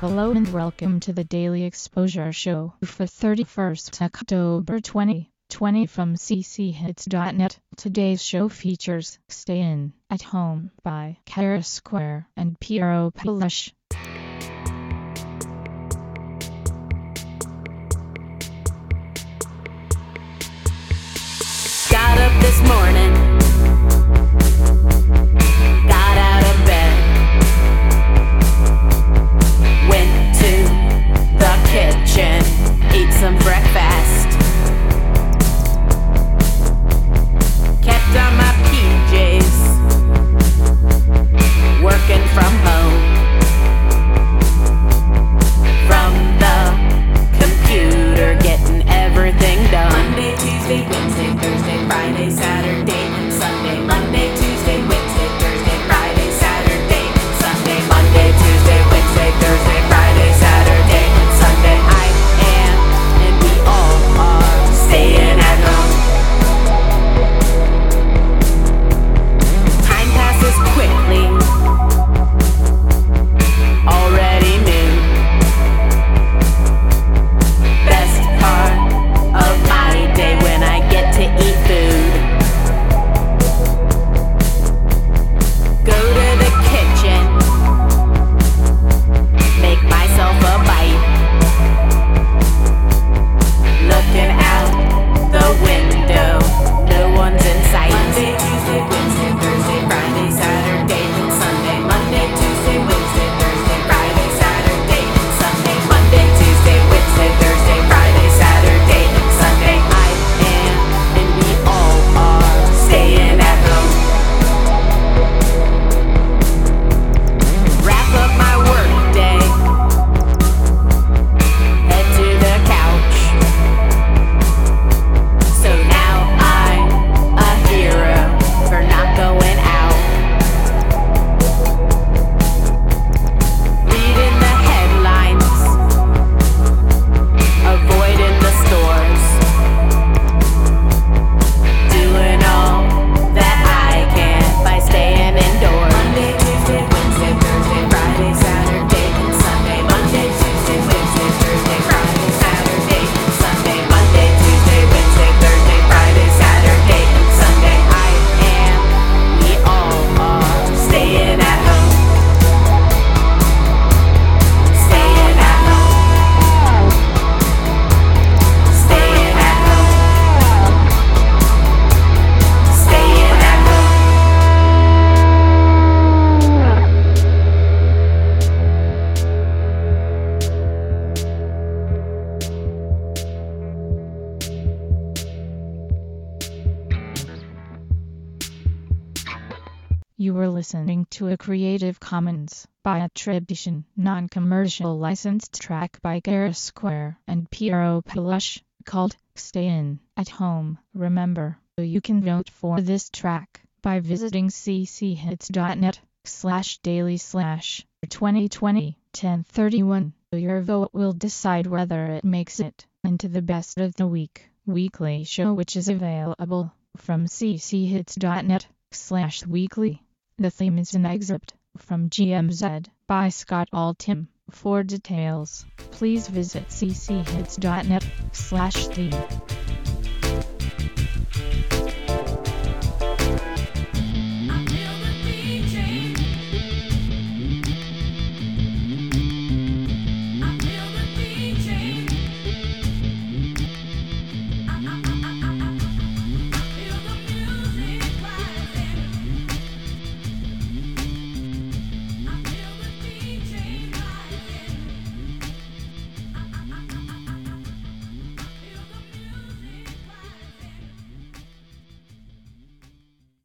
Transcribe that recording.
Hello and welcome to the Daily Exposure Show for 31st October 2020 from cchits.net. Today's show features Stay In at Home by Kara Square and Piero Palush. Got up this morning, got out of bed, went to the kitchen, ate some breakfast, kept on my PJs, working from home, from the computer, getting everything done. Monday, Tuesday, Wednesday, Thursday, Friday, Saturday, and Sunday. Monday, Tuesday, Wednesday, Thursday, Friday, Saturday, and Sunday. Monday, Tuesday, Wednesday, Thursday, Friday, Saturday, and Sunday. I am, and we all are, staying at home. Time passes quickly, already noon. Best part of my day when I get to eat food. Go to the kitchen, make myself a bite. Looking out the window, no one's in sight. Monday, Tuesday, Wednesday, Thursday, Friday, Saturday, and Sunday. Monday, Tuesday, Wednesday, Thursday, Friday, Saturday, and Sunday. Monday, Tuesday, Wednesday, Thursday, Friday, Saturday, and Sunday. I am, and we all are, staying at home. Wrap up my work day, head to the couch. So now I'm a hero for not going out. Reading the headlines, avoiding the stores, doing all that I can by staying indoors. Monday, Tuesday, Wednesday, Thursday, Friday, Saturday, and Sunday. Monday, Tuesday, Wednesday, Thursday, Friday, Saturday, and Sunday. Monday, Tuesday, Wednesday, Thursday, Friday, Saturday, and Sunday. I am, we all are, staying at home. Staying at home. Staying at home. Staying at home. You were listening to a Creative Commons by attribution, non-commercial licensed track by Kara Square and Piero Palush called Stay In at Home. Remember, you can vote for this track by visiting cchits.net/daily/2020-1031. Your vote will decide whether it makes it into the Best of the Week weekly show, which is available from cchits.net/weekly. The theme is an excerpt from GMZ by Scott Altham. For details, please visit cchits.net/theme.